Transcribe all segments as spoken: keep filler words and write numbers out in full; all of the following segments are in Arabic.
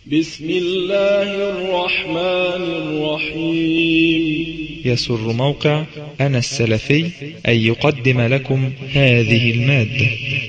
بسم الله الرحمن الرحيم. يسر موقع أنا السلفي أن يقدم لكم هذه المادة.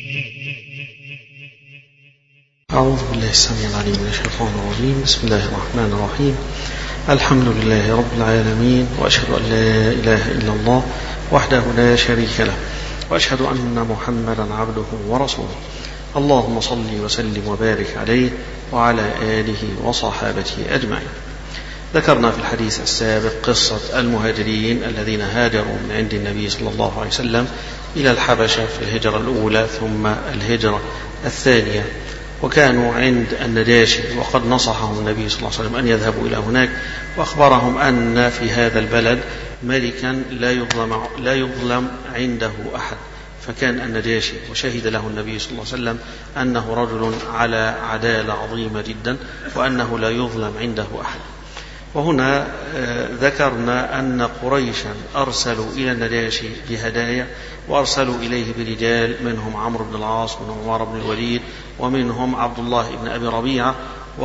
أعوذ بالله السميع العليم من الشيطان الرجيم. بسم الله الرحمن الرحيم. الحمد لله رب العالمين، وأشهد أن لا إله إلا الله وحده لا شريك له، وأشهد أن محمدا عبده ورسوله. اللهم صل وسلم وبارك عليه وعلى آله وصحابته أجمعين. ذكرنا في الحديث السابق قصة المهاجرين الذين هاجروا من عند النبي صلى الله عليه وسلم إلى الحبشة في الهجرة الأولى ثم الهجرة الثانية، وكانوا عند النجاشي، وقد نصحهم النبي صلى الله عليه وسلم أن يذهبوا إلى هناك، وأخبرهم أن في هذا البلد ملكا لا يظلم, لا يظلم عنده أحد، فكان النجاشي، وشهد له النبي صلى الله عليه وسلم أنه رجل على عدالة عظيمة جدا، وأنه لا يظلم عنده أحد. وهنا ذكرنا أن قريشا أرسلوا إلى النجاشي بهدايا، وأرسلوا إليه برجال، منهم عمرو بن العاص، منهم عمر بن الوليد، ومنهم عبد الله بن أبي ربيعة،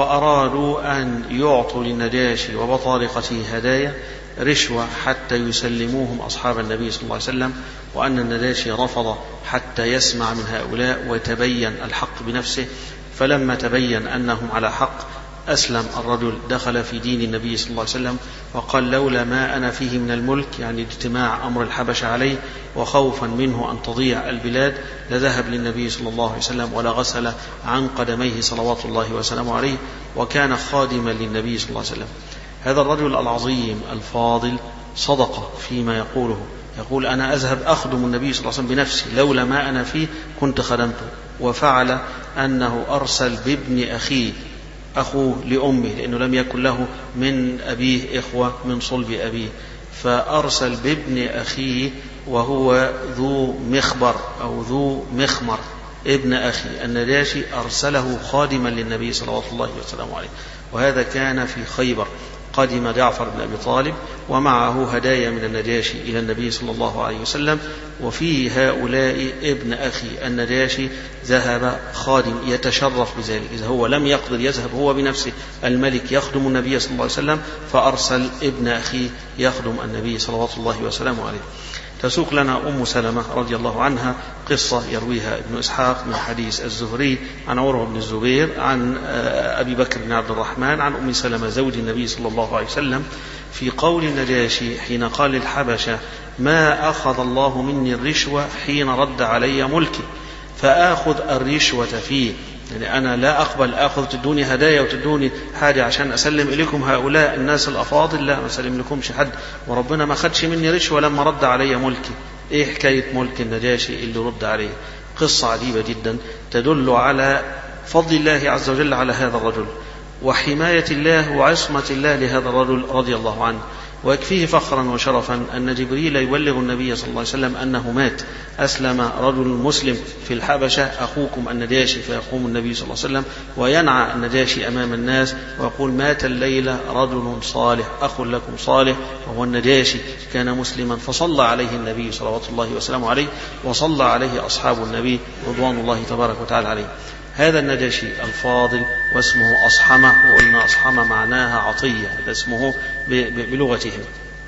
وأرادوا أن يعطوا للنجاشي وبطارقته هدايا رشوة حتى يسلموهم أصحاب النبي صلى الله عليه وسلم، وأن النجاشي رفض حتى يسمع من هؤلاء ويتبين الحق بنفسه. فلما تبين أنهم على حق أسلم الرجل، دخل في دين النبي صلى الله عليه وسلم، وقال: لولا ما أنا فيه من الملك، يعني اجتماع أمر الحبشة عليه وخوفا منه أن تضيع البلاد، لذهب للنبي صلى الله عليه وسلم ولا غسل عن قدميه صلوات الله وسلامه عليه، وكان خادما للنبي صلى الله عليه وسلم. هذا الرجل العظيم الفاضل صدق فيما يقوله، يقول: أنا أذهب أخدم النبي صلى الله عليه وسلم بنفسي، لولا ما أنا فيه كنت خدمته. وفعل أنه أرسل بابن أخيه، أخوه لأمه، لأنه لم يكن له من أبيه إخوة من صلب أبيه، فأرسل بابن أخيه وهو ذو مخبر أو ذو مخمر ابن أخي النجاشي، أرسله خادما للنبي صلى الله عليه وسلم. وهذا كان في خيبر. قدم جعفر بن أبي طالب ومعه هدايا من النجاشي إلى النبي صلى الله عليه وسلم، وفي هؤلاء ابن أخي النجاشي ذهب خادم يتشرف بذلك، إذا هو لم يقدر يذهب هو بنفسه الملك يخدم النبي صلى الله عليه وسلم، فأرسل ابن أخي يخدم النبي صلى الله وسلم عليه. تسوق لنا أم سلمة رضي الله عنها قصة يرويها ابن إسحاق من حديث الزهري عن عروة بن الزبير عن أبي بكر بن عبد الرحمن عن أم سلمة زوج النبي صلى الله عليه وسلم في قول النجاشي حين قال الحبشة: ما أخذ الله مني الرشوة حين رد علي ملكي، فآخذ الرشوة فيه، يعني أنا لا أقبل آخذ تدوني هدايا وتدوني حاجة عشان أسلم إليكم هؤلاء الناس الأفاضل، لا، ما أسلم لكمش حد، وربنا ما خدش مني رشوة لما رد علي ملكي. إيه حكاية ملك النجاشي اللي رد عليه؟ قصة عجيبة جدا تدل على فضل الله عز وجل على هذا الرجل، وحماية الله وعصمة الله لهذا الرجل رضي الله عنه. ويكفيه فخرا وشرفا أن جبريل يبلغ النبي صلى الله عليه وسلم أنه مات، أسلم رجل مسلم في الحبشة أخوكم النجاشي، فيقوم النبي صلى الله عليه وسلم وينعى النجاشي أمام الناس ويقول: مات الليلة رجل صالح أخ لكم صالح، وهو النجاشي كان مسلما، فصلى عليه النبي صلى الله وسلم عليه، وصلى عليه أصحاب النبي رضوان الله تبارك وتعالى عليه. هذا النجاشي الفاضل واسمه أصحمة، وقلنا أصحمة معناها عطية، هذا اسمه بلغتهم.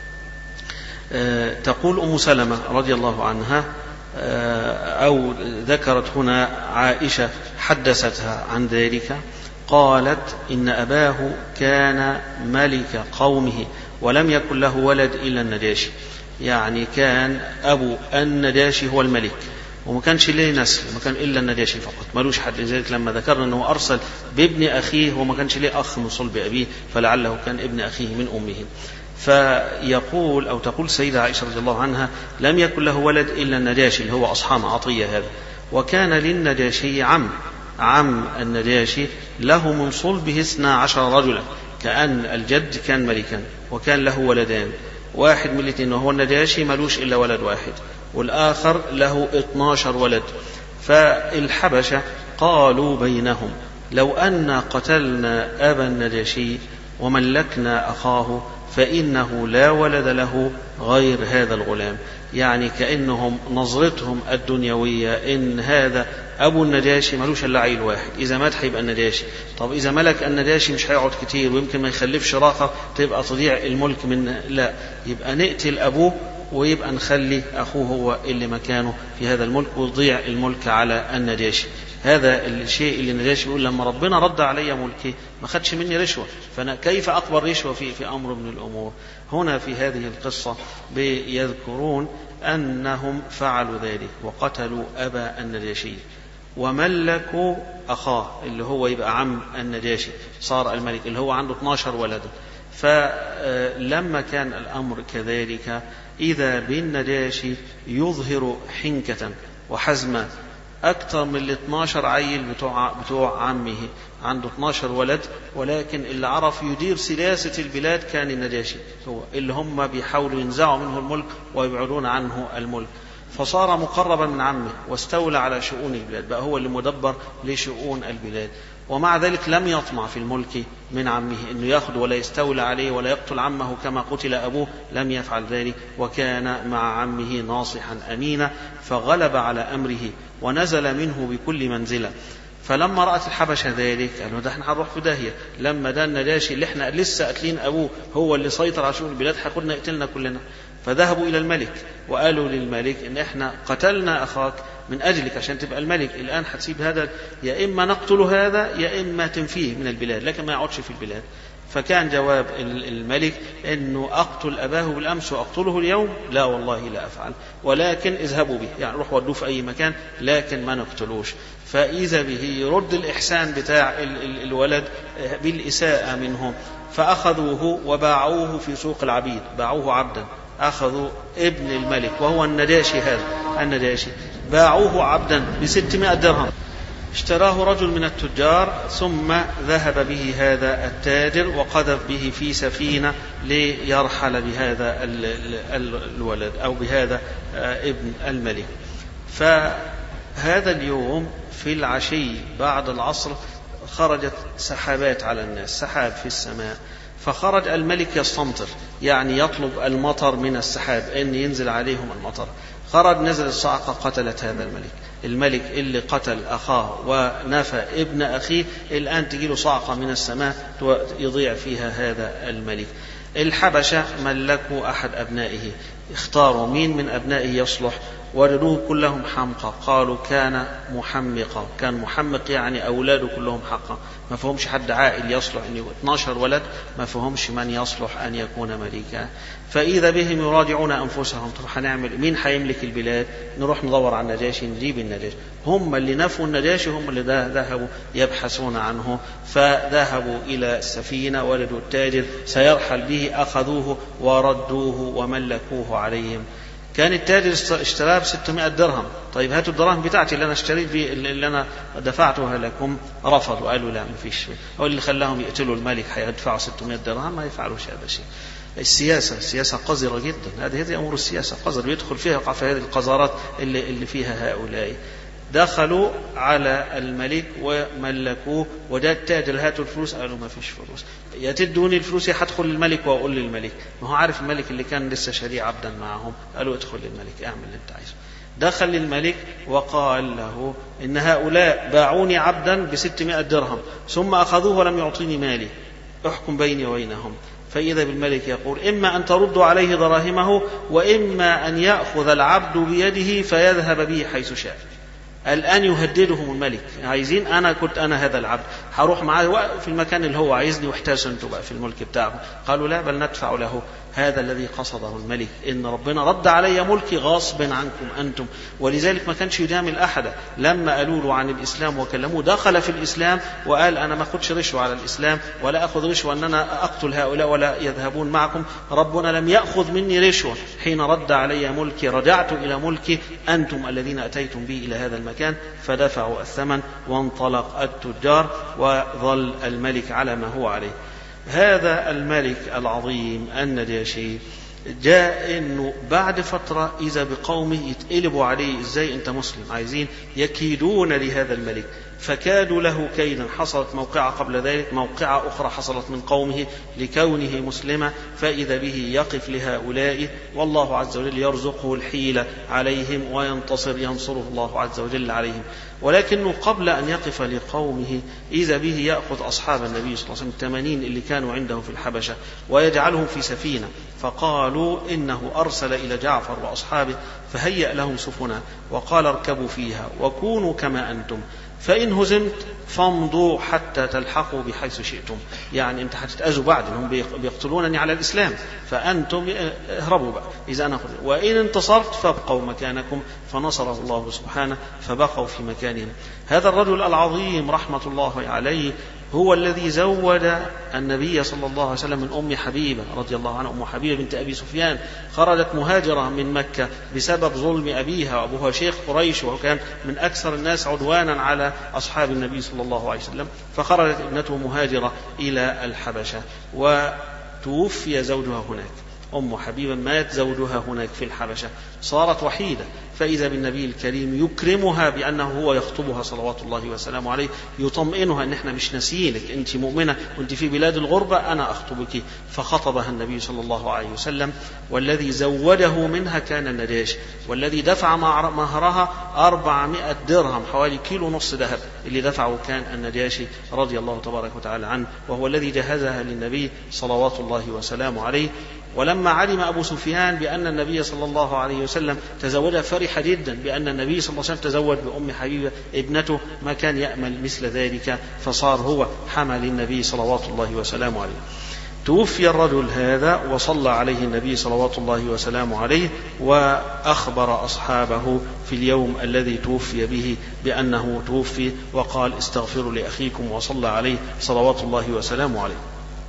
أه تقول أم سلمة رضي الله عنها، أه أو ذكرت هنا عائشة حدثتها عن ذلك، قالت: إن أباه كان ملك قومه ولم يكن له ولد إلا النجاشي، يعني كان أبو النجاشي هو الملك، وما كانش ليه نسل، ما كان إلا النجاشي فقط، ملوش حد. لذلك لما ذكرنا أنه أرسل بابن أخيه، وما كانش ليه أخ من صلب أبيه، فلعله كان ابن أخيه من أمه. فيقول أو تقول سيدة عائشة رضي الله عنها: لم يكن له ولد إلا النجاشي اللي هو أصحاب عطية هذا، وكان للنجاشي عم عم النجاشي له من صلبه اثنا عشر رجلا، كأن الجد كان ملكا، وكان له ولدان، واحد من الاثنين وهو النجاشي ملوش إلا ولد واحد، والآخر له اثناشر ولد. فالحبشة قالوا بينهم: لو أن قتلنا أبا النجاشي وملكنا أخاه فإنه لا ولد له غير هذا الغلام، يعني كأنهم نظرتهم الدنيوية إن هذا أبو النجاشي ملوش إلا عيل واحد، إذا مات هيبقى النجاشي. طب إذا ملك النجاشي مش هيقعد كتير ويمكن ما يخلفش راقة تبقى تضيع الملك من، لا، يبقى نقتل أبوه ويبقى نخلي أخوه هو اللي مكانه في هذا الملك ويضيع الملك على النجاشي. هذا الشيء اللي النجاشي يقول لما ربنا رد علي ملكي ما خدش مني رشوة، فأنا كيف أقبل رشوة في, في أمر من الأمور. هنا في هذه القصة بيذكرون أنهم فعلوا ذلك وقتلوا أبا النجاشي وملكوا أخاه اللي هو يبقى عم النجاشي، صار الملك اللي هو عنده اثناشر ولدا. فلما كان الأمر كذلك إذا بالنجاشي يظهر حنكة وحزمة أكثر من الاثناشر عيل بتوع, بتوع عمه، عنده اثناشر ولد، ولكن اللي عرف يدير سياسة البلاد كان النجاشي، هو اللي هم بيحاولوا ينزعوا منه الملك ويبعدون عنه الملك. فصار مقربا من عمه واستولى على شؤون البلاد، بقى هو اللي مدبر لشؤون البلاد. ومع ذلك لم يطمع في الملك من عمه انه ياخذ ولا يستولى عليه ولا يقتل عمه كما قتل ابوه، لم يفعل ذلك، وكان مع عمه ناصحا امينا، فغلب على امره ونزل منه بكل منزله. فلما رأت الحبشة ذلك قالوا ده احنا هنروح في داهية، لما ده النجاشي اللي احنا لسه قاتلين ابوه هو اللي سيطر على شؤون البلاد هياخدنا يقتلنا كلنا. فذهبوا إلى الملك وقالوا للملك إن إحنا قتلنا أخاك من أجلك عشان تبقى الملك، الآن هتسيب هذا، يا إما نقتل هذا يا إما تنفيه من البلاد، لكن ما يقعدش في البلاد. فكان جواب الملك إنه أقتل أباه بالأمس وأقتله اليوم؟ لا والله لا أفعل، ولكن اذهبوا به، يعني روح ودوه في أي مكان لكن ما نقتلوش. فإذا به يرد الإحسان بتاع الولد بالإساءة منهم، فأخذوه وباعوه في سوق العبيد، باعوه عبدا، أخذوا ابن الملك وهو النجاشي، هذا النجاشي باعوه عبدا بستمائة درهم، اشتراه رجل من التجار ثم ذهب به هذا التاجر وقذف به في سفينة ليرحل بهذا الولد أو بهذا ابن الملك. فهذا اليوم في العشي بعد العصر خرجت سحابات على الناس، سحاب في السماء، فخرج الملك يستمطر، يعني يطلب المطر من السحاب أن ينزل عليهم المطر. خرج نزل الصاعقة قتلت هذا الملك، الملك اللي قتل أخاه ونفى ابن أخيه الآن تجيله صاعقة من السماء يضيع فيها هذا الملك. الحبشة ملكوا أحد أبنائه، اختاروا مين من أبنائه يصلح، ولدوه كلهم حمقى، قالوا كان محمقا، كان محمق يعني أولاده كلهم حقا، ما فهمش حد عائل يصلح أن يكون اثناشر ولد، ما فهمش من يصلح أن يكون ملكا. فإذا بهم يراجعون أنفسهم، طب هنعمل مين حيملك البلاد؟ نروح ندور على النجاشي، نجيب النجاشي. هم اللي نفوا النجاشي، هم اللي ذهبوا يبحثون عنه، فذهبوا إلى السفينة، ولدوا التاجر سيرحل به، أخذوه وردوه وملكوه عليهم. كان التاجر اشتراه بستمائة درهم، طيب هاتوا الدراهم بتاعتي اللي أنا اشتريت بيه اللي أنا دفعتها لكم. رفضوا، قالوا لا مفيش. هو اللي خلاهم يقتلوا الملك هيدفعوا ستمائة درهم، ما يفعلوش هذا الشيء. السياسة السياسة قذرة جدا، هذه هذه أمور السياسة قذرة، يدخل فيها يقع في هذه القذارات اللي, اللي فيها هؤلاء. دخلوا على الملك وملكوه، وجاء التاجر هاتوا الفلوس، قالوا ما فيش فلوس، يا تدوني الفلوس يا هدخل للملك وأقول للملك. ما هو عارف الملك اللي كان لسه شريع عبدا معهم، قالوا ادخل للملك اعمل اللي انت عايزه. دخل للملك وقال له إن هؤلاء باعوني عبدا بستمائة درهم ثم أخذوه ولم يعطيني مالي، احكم بيني وبينهم. فإذا بالملك يقول إما أن تردوا عليه دراهمه وإما أن يأخذ العبد بيده فيذهب به حيث شاء. الآن يهددهم الملك، عايزين أنا كنت أنا هذا العبد هروح معاه في المكان اللي هو عايزني واحتاجوا أنتوا بقى في الملك بتاعه. قالوا لا بل ندفع له. هذا الذي قصده الملك، إن ربنا رد علي ملكي غاصب عنكم أنتم. ولذلك ما كانش يجامل أحدا، لما قالوا له عن الإسلام وكلموه دخل في الإسلام وقال أنا ما أخذش رشوة على الإسلام ولا أخذ رشوة أن أنا أقتل هؤلاء ولا يذهبون معكم. ربنا لم يأخذ مني رشوة حين رد علي ملكي، رجعت إلى ملكي أنتم الذين أتيتم به إلى هذا المكان. فدفعوا الثمن وانطلق التجار وظل الملك على ما هو عليه. هذا الملك العظيم النجاشي جاء إنه بعد فترة إذا بقومه يتقلبوا عليه، إزاي أنت مسلم، عايزين يكيدون لهذا الملك. فكادوا له كيدا. حصلت موقعة قبل ذلك، موقعة أخرى حصلت من قومه لكونه مسلما، فإذا به يقف لهؤلاء، والله عز وجل يرزقه الحيلة عليهم وينتصر، ينصره الله عز وجل عليهم. ولكنه قبل أن يقف لقومه إذا به يأخذ أصحاب النبي صلى الله عليه وسلم الثمانين اللي كانوا عنده في الحبشة ويجعلهم في سفينة، فقالوا إنه أرسل إلى جعفر وأصحابه فهيأ لهم سفنا وقال اركبوا فيها وكونوا كما أنتم، فإن هزمت فامضوا حتى تلحقوا بحيث شئتم. يعني أنت هتتأذوا بعد، أنهم بيقتلونني على الإسلام، فأنتم اهربوا بقى إذا أنا خذ. وإن انتصرت فابقوا مكانكم، فنصره الله سبحانه فبقوا في مكانهم. هذا الرجل العظيم رحمة الله عليه هو الذي زود النبي صلى الله عليه وسلم من أم حبيبة رضي الله عنها. أم حبيبة بنت أبي سفيان خرجت مهاجرة من مكة بسبب ظلم أبيها، وأبوها شيخ قريش وكان من أكثر الناس عدوانا على أصحاب النبي صلى الله عليه وسلم، فخرجت ابنته مهاجرة إلى الحبشة وتوفي زوجها هناك. أم حبيبة مات زوجها هناك في الحبشة، صارت وحيدة، فإذا بالنبي الكريم يكرمها بأنه هو يخطبها صلوات الله وسلامه عليه، يطمئنها أن احنا مش ناسيينك، أنت مؤمنة وأنت في بلاد الغربة، أنا أخطبك. فخطبها النبي صلى الله عليه وسلم، والذي زوده منها كان النجاشي، والذي دفع مهرها أربعمائة درهم، حوالي كيلو نص ذهب اللي دفعه كان النجاشي رضي الله تبارك وتعالى عنه، وهو الذي جهزها للنبي صلوات الله وسلامه عليه. ولما علم أبو سفيان بأن النبي صلى الله عليه وسلم تزوجها فرح جدا بأن النبي صلى الله عليه وسلم تزوج بأم حبيبة ابنته، ما كان يأمل مثل ذلك، فصار هو حمل النبي صلوات الله وسلامه عليه. توفي الرجل هذا وصلى عليه النبي صلوات الله وسلامه عليه، وأخبر أصحابه في اليوم الذي توفي به بأنه توفي، وقال استغفروا لأخيكم، وصلى عليه صلوات الله وسلامه عليه.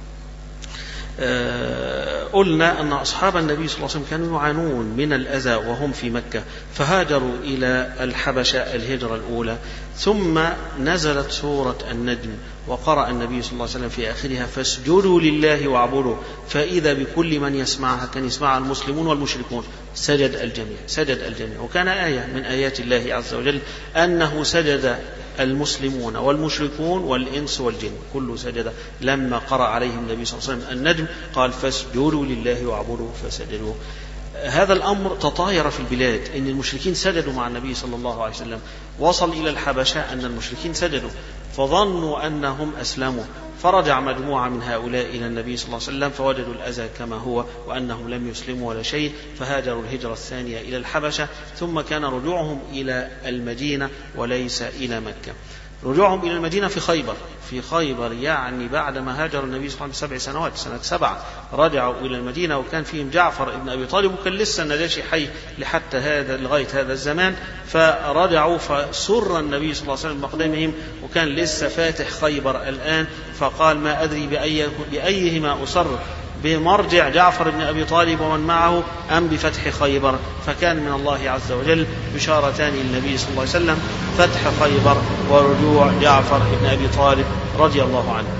قلنا أن أصحاب النبي صلى الله عليه وسلم كانوا يعانون من الأذى وهم في مكة، فهاجروا إلى الحبشة الهجرة الأولى، ثم نزلت سورة النجم، وقرأ النبي صلى الله عليه وسلم في آخرها فاسجدوا لله واعبدوا، فإذا بكل من يسمعها كان يسمعها المسلمون والمشركون، سجد الجميع سجد الجميع. وكان آية من آيات الله عز وجل أنه سجد المسلمون والمشركون والإنس والجن، كله سجد. لما قرأ عليهم النبي صلى الله عليه وسلم النجم قال فاسجدوا لله واعبدوا فسجدوا. هذا الأمر تطاير في البلاد، إن المشركين سجدوا مع النبي صلى الله عليه وسلم، وصل إلى الحبشة أن المشركين سجدوا، فظنوا أنهم أسلموا، فرجع مجموعة من هؤلاء إلى النبي صلى الله عليه وسلم فوجدوا الأذى كما هو وأنهم لم يسلموا ولا شيء، فهاجروا الهجرة الثانية إلى الحبشة، ثم كان رجوعهم إلى المدينة وليس إلى مكة. رجوعهم إلى المدينة في خيبر، في خيبر يعني بعد ما هاجر النبي صلى الله عليه وسلم بسبع سنوات، سنة سبعة رجعوا إلى المدينة، وكان فيهم جعفر ابن أبي طالب، وكان لسه النجاشي حي لحتى هذا لغاية هذا الزمان، فرجعوا فسر النبي صلى الله عليه وسلم بمقدمهم، وكان لسه فاتح خيبر الآن، فقال ما أدري بأي بأيهما أسر، بمرجع جعفر بن أبي طالب ومن معه أم بفتح خيبر. فكان من الله عز وجل بشارتان للنبي صلى الله عليه وسلم، فتح خيبر ورجوع جعفر بن أبي طالب رضي الله عنه.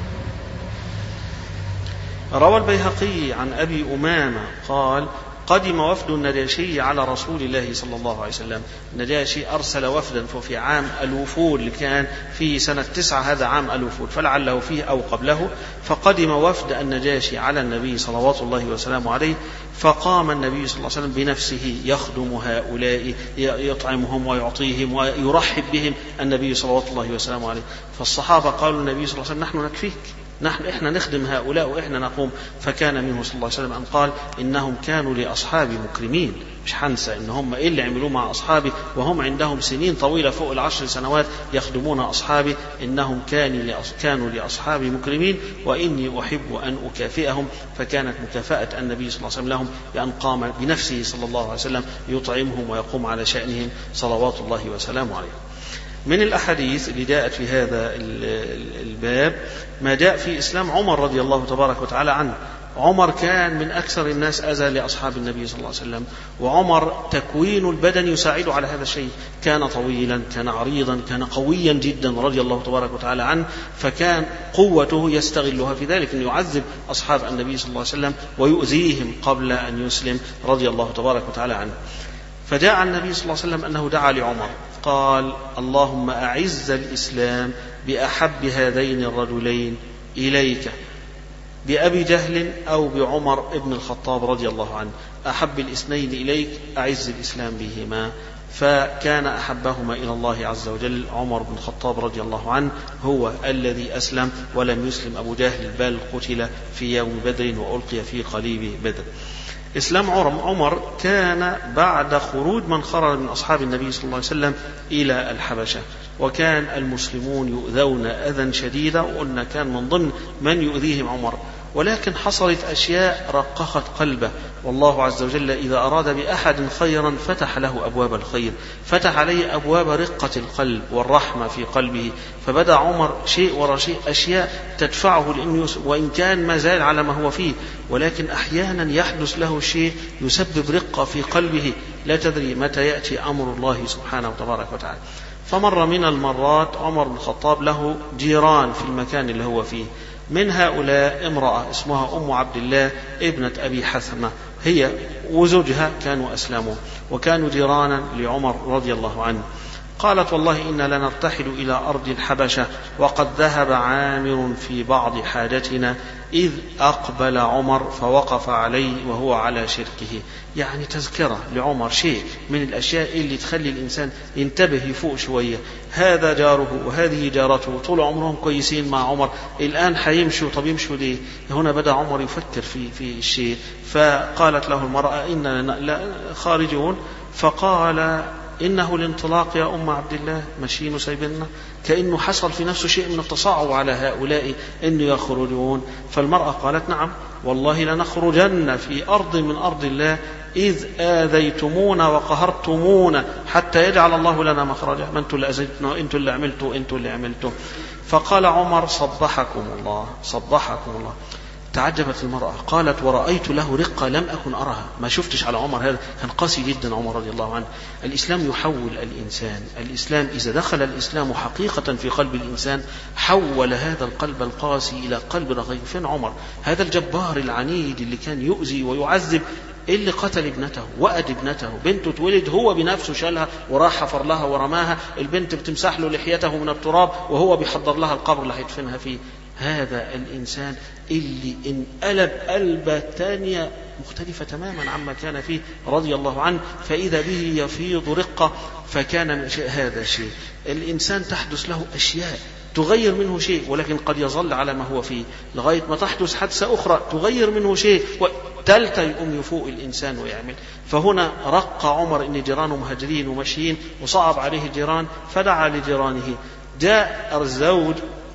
روى البيهقي عن أبي أمامة قال قدم وفد النجاشي على رسول الله صلى الله عليه وسلم. النجاشي أرسل وفدا في عام الوفود اللي كان في سنة تسعة، هذا عام الوفود فلعله فيه أو قبله، فقدم وفد النجاشي على النبي صلوات الله وسلامه عليه، فقام النبي صلى الله عليه وسلم بنفسه يخدم هؤلاء، يطعمهم ويعطيهم ويرحب بهم النبي صلوات الله وسلامه عليه. فالصحابة قالوا النبي صلى الله عليه وسلم نحن نكفيك، نحن إحنا نخدم هؤلاء وإحنا نقوم. فكان منه صلى الله عليه وسلم أن قال إنهم كانوا لأصحابي مكرمين، مش حنسى إن هم إيه اللي عملوه مع أصحابي وهم عندهم سنين طويلة فوق العشر سنوات يخدمون أصحابي، إنهم كانوا لأصحابي مكرمين وإني أحب أن أكافئهم. فكانت مكافأة النبي صلى الله عليه وسلم لهم بأن قام بنفسه صلى الله عليه وسلم يطعمهم ويقوم على شأنهم صلوات الله وسلامه عليه. من الأحاديث اللي جاءت في هذا الباب ما جاء في إسلام عمر رضي الله تبارك وتعالى عنه. عمر كان من أكثر الناس أذى لأصحاب النبي صلى الله عليه وسلم، وعمر تكوين البدن يساعد على هذا الشيء، كان طويلا كان عريضا كان قويا جدا رضي الله تبارك وتعالى عنه، فكان قوته يستغلها في ذلك أن يعذب أصحاب النبي صلى الله عليه وسلم ويؤذيهم قبل أن يسلم رضي الله تبارك وتعالى عنه. فجاء النبي صلى الله عليه وسلم أنه دعا لعمر قال اللهم أعز الإسلام بأحب هذين الرجلين إليك، بأبي جهل أو بعمر ابن الخطاب رضي الله عنه، أحب الاثنين إليك أعز الإسلام بهما. فكان أحبهما إلى الله عز وجل عمر بن الخطاب رضي الله عنه، هو الذي أسلم ولم يسلم أبو جهل، بل قتل في يوم بدر وألقي في قليب بدر. إسلام عمر كان بعد خروج من خرج من أصحاب النبي صلى الله عليه وسلم إلى الحبشة، وكان المسلمون يؤذون أذى شديدا، وقلنا كان من ضمن من يؤذيهم عمر، ولكن حصلت أشياء رققت قلبه، والله عز وجل إذا أراد بأحد خيرا فتح له أبواب الخير، فتح عليه أبواب رقة القلب والرحمة في قلبه، فبدأ عمر شيء وراء شيء أشياء تدفعه لأنه وإن كان ما زال على ما هو فيه، ولكن أحيانا يحدث له شيء يسبب رقة في قلبه، لا تدري متى يأتي أمر الله سبحانه وتبارك وتعالى. فمر من المرات عمر بن الخطاب له جيران في المكان اللي هو فيه، من هؤلاء امرأة اسمها أم عبد الله ابنة أبي حثمة، هي وزوجها كانوا أسلموا وكانوا جيرانا لعمر رضي الله عنه. قالت والله إنا لنرتحل إلى أرض الحبشة وقد ذهب عامر في بعض حاجتنا إذ أقبل عمر فوقف عليه وهو على شركه. يعني تذكرة لعمر، شيء من الأشياء اللي تخلي الإنسان ينتبه يفوق شوية. هذا جاره وهذه جارته طول عمرهم كويسين مع عمر، الآن حيمشوا، طب يمشوا ليه؟ هنا بدأ عمر يفكر في في الشيء. فقالت له المرأة إننا خارجون، فقال إنه الانطلاق يا أم عبد الله، ماشيين وسايبنا، كأنه حصل في نفسه شيء من التصاعد على هؤلاء إنه يخرجون. فالمرأة قالت نعم والله لنخرجن في أرض من أرض الله إذ آذيتمونا وقهرتمونا حتى يجعل الله لنا مخرجا، ما أنتم اللي أذيتنا، أنتم اللي عملتوا، أنتم اللي عملتوا. فقال عمر صبحكم الله صبحكم الله. تعجبت المرأة، قالت ورأيت له رقة لم أكن أرها، ما شفتش على عمر هذا، كان قاسي جدا عمر رضي الله عنه. الإسلام يحول الإنسان، الإسلام إذا دخل الإسلام حقيقة في قلب الإنسان حول هذا القلب القاسي إلى قلب رقيق. فين عمر هذا الجبار العنيد اللي كان يؤذي ويعذب، اللي قتل ابنته وأد ابنته، بنته تولد هو بنفسه شالها وراح حفر لها ورماها، البنت بتمسح له لحيته من التراب وهو بيحضر لها القبر اللي هيدفنها فيه. هذا الإنسان اللي انقلب قلبة تانية مختلفة تماما عما كان فيه رضي الله عنه، فإذا به يفيض رقة. فكان من شيء هذا شيء الإنسان تحدث له أشياء تغير منه شيء، ولكن قد يظل على ما هو فيه لغاية ما تحدث حادثة أخرى تغير منه شيء، وتالتة يقوم يفوق الإنسان ويعمل. فهنا رق عمر إن جيرانه مهاجرين ومشيين وصعب عليه الجيران، فدعا لجيرانه. جاء الزوج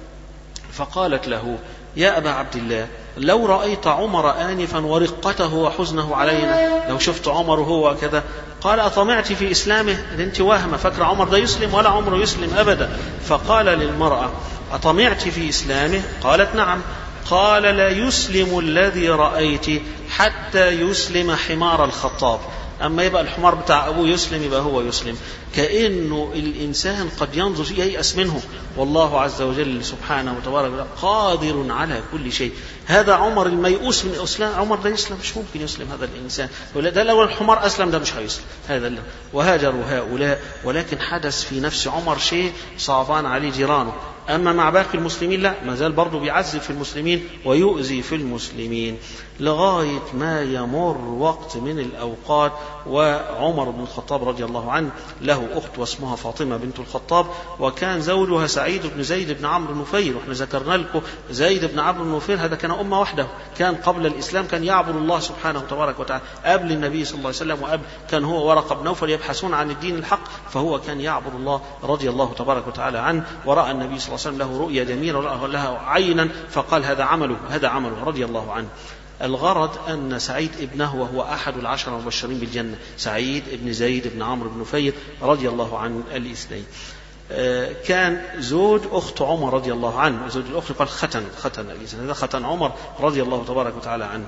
فقالت له يا أبا عبد الله لو رأيت عمر آنفا ورقته وحزنه علينا، لو شفت عمر هو كذا. قال أطمعت في إسلامه؟ أنت واهمة فكر عمر ده يسلم، ولا عمره يسلم أبدا. فقال للمرأة أطمعت في إسلامه؟ قالت نعم. قال لا يسلم الذي رأيت حتى يسلم حمار الخطاب، أما يبقى الحمار بتاع أبوه يسلم يبقى هو يسلم. كأنه الإنسان قد ينظر ييأس منه، والله عز وجل سبحانه وتعالى قادر على كل شيء. هذا عمر الميؤوس من الإسلام، عمر ده يسلم؟ مش ممكن يسلم هذا الإنسان، ده لو الحمار أسلم ده مش هيسلم هذا اللي. وهاجروا هؤلاء، ولكن حدث في نفس عمر شيء صعبان عليه جيرانه. أما مع باقي المسلمين لا، ما زال برضه بيعذب في المسلمين ويؤذي في المسلمين، لغاية ما يمر وقت من الأوقات وعمر بن الخطاب رضي الله عنه له أخت واسمها فاطمة بنت الخطاب، وكان زوجها سعيد بن زيد بن عمرو بن نفيل. وإحنا ذكرنا لكم زيد بن عمرو بن نفيل هذا كان أمة وحده، كان قبل الإسلام كان يعبد الله سبحانه وتبارك وتعالى، قبل النبي صلى الله عليه وسلم وقبل كان هو ورقة بن نوفل يبحثون عن الدين الحق، فهو كان يعبد الله رضي الله تبارك وتعالى عنه. ورأى النبي صلى الله عليه وسلم له رؤيا جميلة ورأى له عينا فقال هذا عمله هذا عمله رضي الله عنه. الغرض أن سعيد ابنه وهو أحد العشرة المبشرين بالجنة، سعيد ابن زيد بن عمرو بن نفيل رضي الله عن الاثنين، كان زوج أخت عمر رضي الله عنه. زوج الأخت قال ختن ختن هذا ختن عمر رضي الله تبارك وتعالى عنه.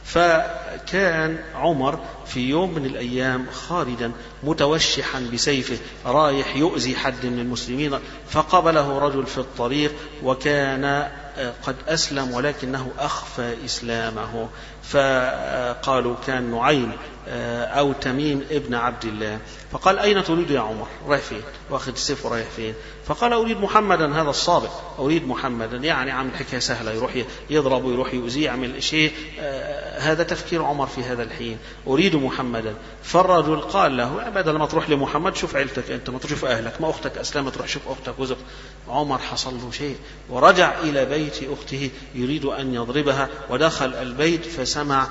فكان عمر في يوم من الأيام خارجا متوشحا بسيفه رايح يؤذي حد من المسلمين، فقابله رجل في الطريق وكان قد أسلم ولكنه أخفى إسلامه، فقالوا كان نعيم أو تميم ابن عبد الله، فقال أين تريد يا عمر؟ رايح فين؟ واخد السيف ورايح فين؟ فقال أريد محمدا هذا الصابئ، أريد محمدا، يعني عامل حكاية سهلة، يروح يضرب ويروح يؤذيه، يعمل شيء. آه هذا تفكير عمر في هذا الحين، أريد محمدا. فالرجل قال له بدل ما تروح لمحمد شوف عيلتك أنت، ما تشوف أهلك، ما أختك أسلمت تروح شوف أختك وزق. عمر حصل له شيء ورجع إلى بيت أخته يريد أن يضربها، ودخل البيت فسمع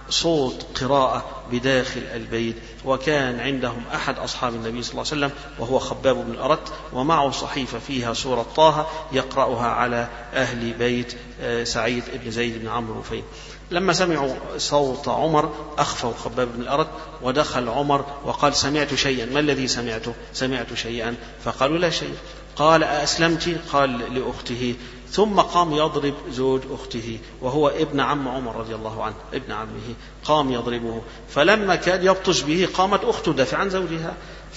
صوت قراءة بداخل البيت، وكان عندهم أحد أصحاب النبي صلى الله عليه وسلم وهو خباب بن الأرت، ومعه صحيفة فيها سورة طه يقرأها على أهل بيت سعيد بن زيد بن عمرو وفين. لما سمعوا صوت عمر أخفوا خباب بن الأرت، ودخل عمر وقال سمعت شيئا. ما الذي سمعته؟ سمعت شيئا. فقالوا لا شيء. قال أسلمت؟ قال لأخته. ثم قام يضرب زوج أخته وهو ابن عم عمر رضي الله عنه، ابن عمه، قام يضربه. فلما كان يبطش به قامت أخته دافع عن زوجها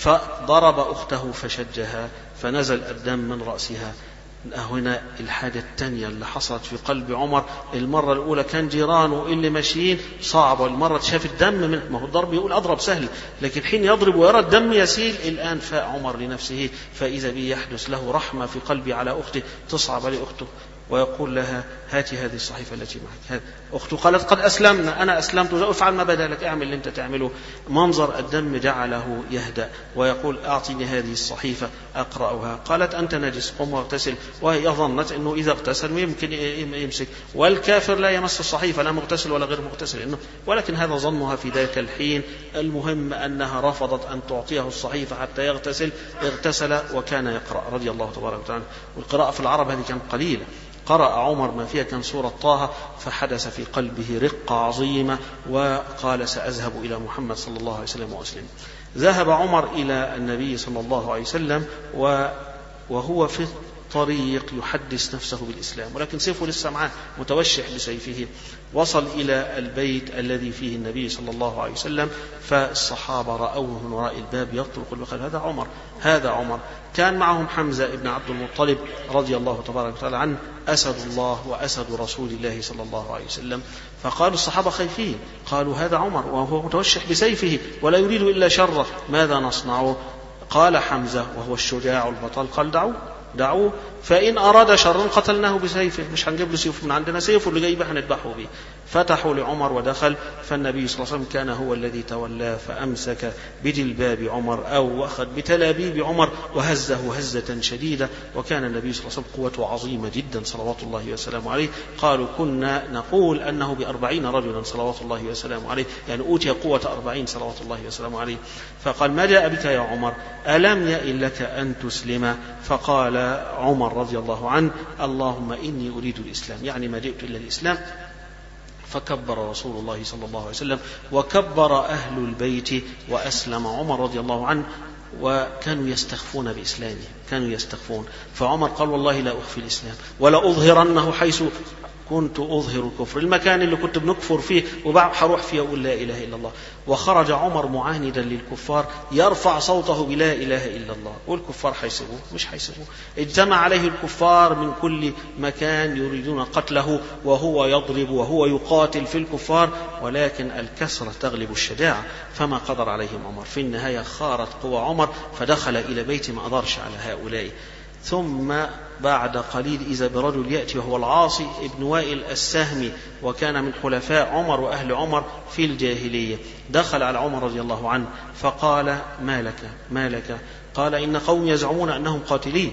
فضرب أخته فشجها فنزل الدم من رأسها. هنا الحاجة الثانية اللي حصلت في قلب عمر. المرة الأولى كان جيرانه اللي ماشيين صعبة، المرة شاف الدم من ما هو الضرب يقول أضرب سهل، لكن حين يضرب ويرى الدم يسيل الآن فاء عمر لنفسه، فإذا به يحدث له رحمة في قلبي على أخته، تصعب عليه أخته ويقول لها هاتي هذه الصحيفة التي معك. أخته قالت قد أسلمنا، أنا أسلمت، افعل ما بدا لك، اعمل اللي أنت تعمله. منظر الدم جعله يهدأ ويقول أعطيني هذه الصحيفة أقرأها. قالت أنت نجس، قم واغتسل. وهي ظنت أنه إذا اغتسل يمكن يمسك، والكافر لا يمس الصحيفة لا مغتسل ولا غير مغتسل إنه، ولكن هذا ظنها في ذلك الحين. المهم أنها رفضت أن تعطيه الصحيفة حتى يغتسل. اغتسل وكان يقرأ رضي الله تبارك وتعالى. والقراءة في العرب هذه كانت قليلة. قرأ عمر ما فيها كان سورة طه، فحدث في قلبه رقة عظيمة وقال سأذهب إلى محمد صلى الله عليه وسلم وأسلم. ذهب عمر إلى النبي صلى الله عليه وسلم وهو في الطريق يحدث نفسه بالإسلام، ولكن سيفه لسه معه متوشح بسيفه. وصل إلى البيت الذي فيه النبي صلى الله عليه وسلم، فالصحابة رأوه من وراء الباب يطرق وقال هذا عمر، هذا عمر. كان معهم حمزة ابن عبد المطلب رضي الله تبارك وتعالى عنه، أسد الله وأسد رسول الله صلى الله عليه وسلم. فقالوا الصحابة خايفين، قالوا هذا عمر وهو متوشح بسيفه ولا يريد إلا شره، ماذا نصنعه؟ قال حمزة وهو الشجاع البطل قال دعوه دعوه فإن أراد شرا قتلناه بسيفه، مش هنجيب له سيف من عندنا، سيفه اللي جايبه هنذبحه به. فتحوا لعمر ودخل، فالنبي صلى الله عليه وسلم كان هو الذي تولاه، فأمسك بجلباب عمر أو أخذ بتلابيب عمر وهزه هزة شديدة. وكان النبي صلى الله عليه وسلم قوته عظيمة جدا صلوات الله وسلامه عليه. قالوا كنا نقول أنه بأربعين رجلا صلوات الله وسلامه عليه، يعني أوتي قوة أربعين صلوات الله وسلامه عليه. فقال ما جاء بك يا عمر؟ ألم يئن لك أن تسلم؟ فقال عمر رضي الله عنه اللهم إني أريد الإسلام، يعني ما جئت إلا الإسلام. فكبر رسول الله صلى الله عليه وسلم وكبر أهل البيت وأسلم عمر رضي الله عنه، وكانوا يستخفون بإسلامه، كانوا يستخفون. فعمر قال والله لا أخفي الإسلام ولا أظهرنه حيث كنت أظهر الكفر، المكان اللي كنت بنكفر فيه وبعد حروح فيه أقول لا إله إلا الله. وخرج عمر معاندا للكفار يرفع صوته بلا إله إلا الله، والكفار حيسبوه مش حيسبوه. اجتمع عليه الكفار من كل مكان يريدون قتله، وهو يضرب وهو يقاتل في الكفار، ولكن الكسرة تغلب الشجاعة، فما قدر عليهم عمر. في النهاية خارت قوى عمر فدخل إلى بيت ما أضرش على هؤلاء. ثم بعد قليل إذا برجل يأتي وهو العاصي ابن وائل السهمي، وكان من حلفاء عمر وأهل عمر في الجاهلية. دخل على عمر رضي الله عنه فقال ما لك ما لك؟ قال إن قوم يزعمون أنهم قاتلين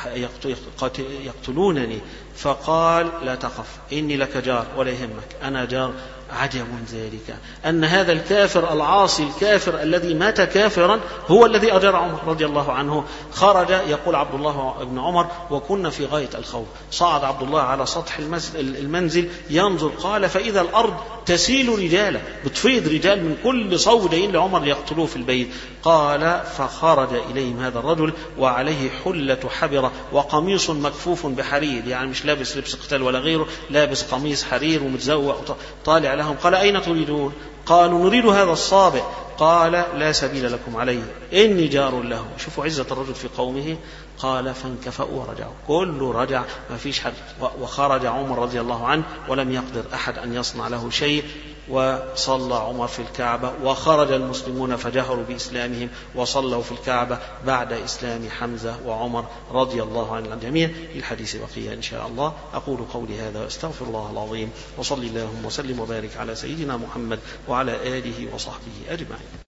يقتلونني. فقال لا تخف إني لك جار ولا يهمك، أنا جار. عجب ذلك أن هذا الكافر العاصي الكافر الذي مات كافرا هو الذي أجار عمر رضي الله عنه. خرج يقول عبد الله بن عمر وكنا في غاية الخوف، صعد عبد الله على سطح المنزل ينظر، قال فإذا الأرض تسيل رجالا، بتفيض رجال من كل صوب جايين لعمر يقتلوه في البيت. قال فخرج إليهم هذا الرجل وعليه حلة حبرة وقميص مكفوف بحرير، يعني مش لابس لبس قتال ولا غيره، لابس قميص حرير ومتزوق طالع لهم. قال أين تريدون؟ قالوا نريد هذا الصابئ. قال لا سبيل لكم عليه إني جار له. شوفوا عزة الرجل في قومه. قال فانكفأوا ورجعوا، كله رجع ما فيش حد. وخرج عمر رضي الله عنه ولم يقدر أحد أن يصنع له شيء. وصلى عمر في الكعبة، وخرج المسلمون فجهروا بإسلامهم وصلوا في الكعبة بعد إسلام حمزة وعمر رضي الله عن الجميع. الحديث بقية إن شاء الله. أقول قولي هذا وأستغفر الله العظيم، وصلي اللهم وسلم وبارك على سيدنا محمد وعلى آله وصحبه أجمعين.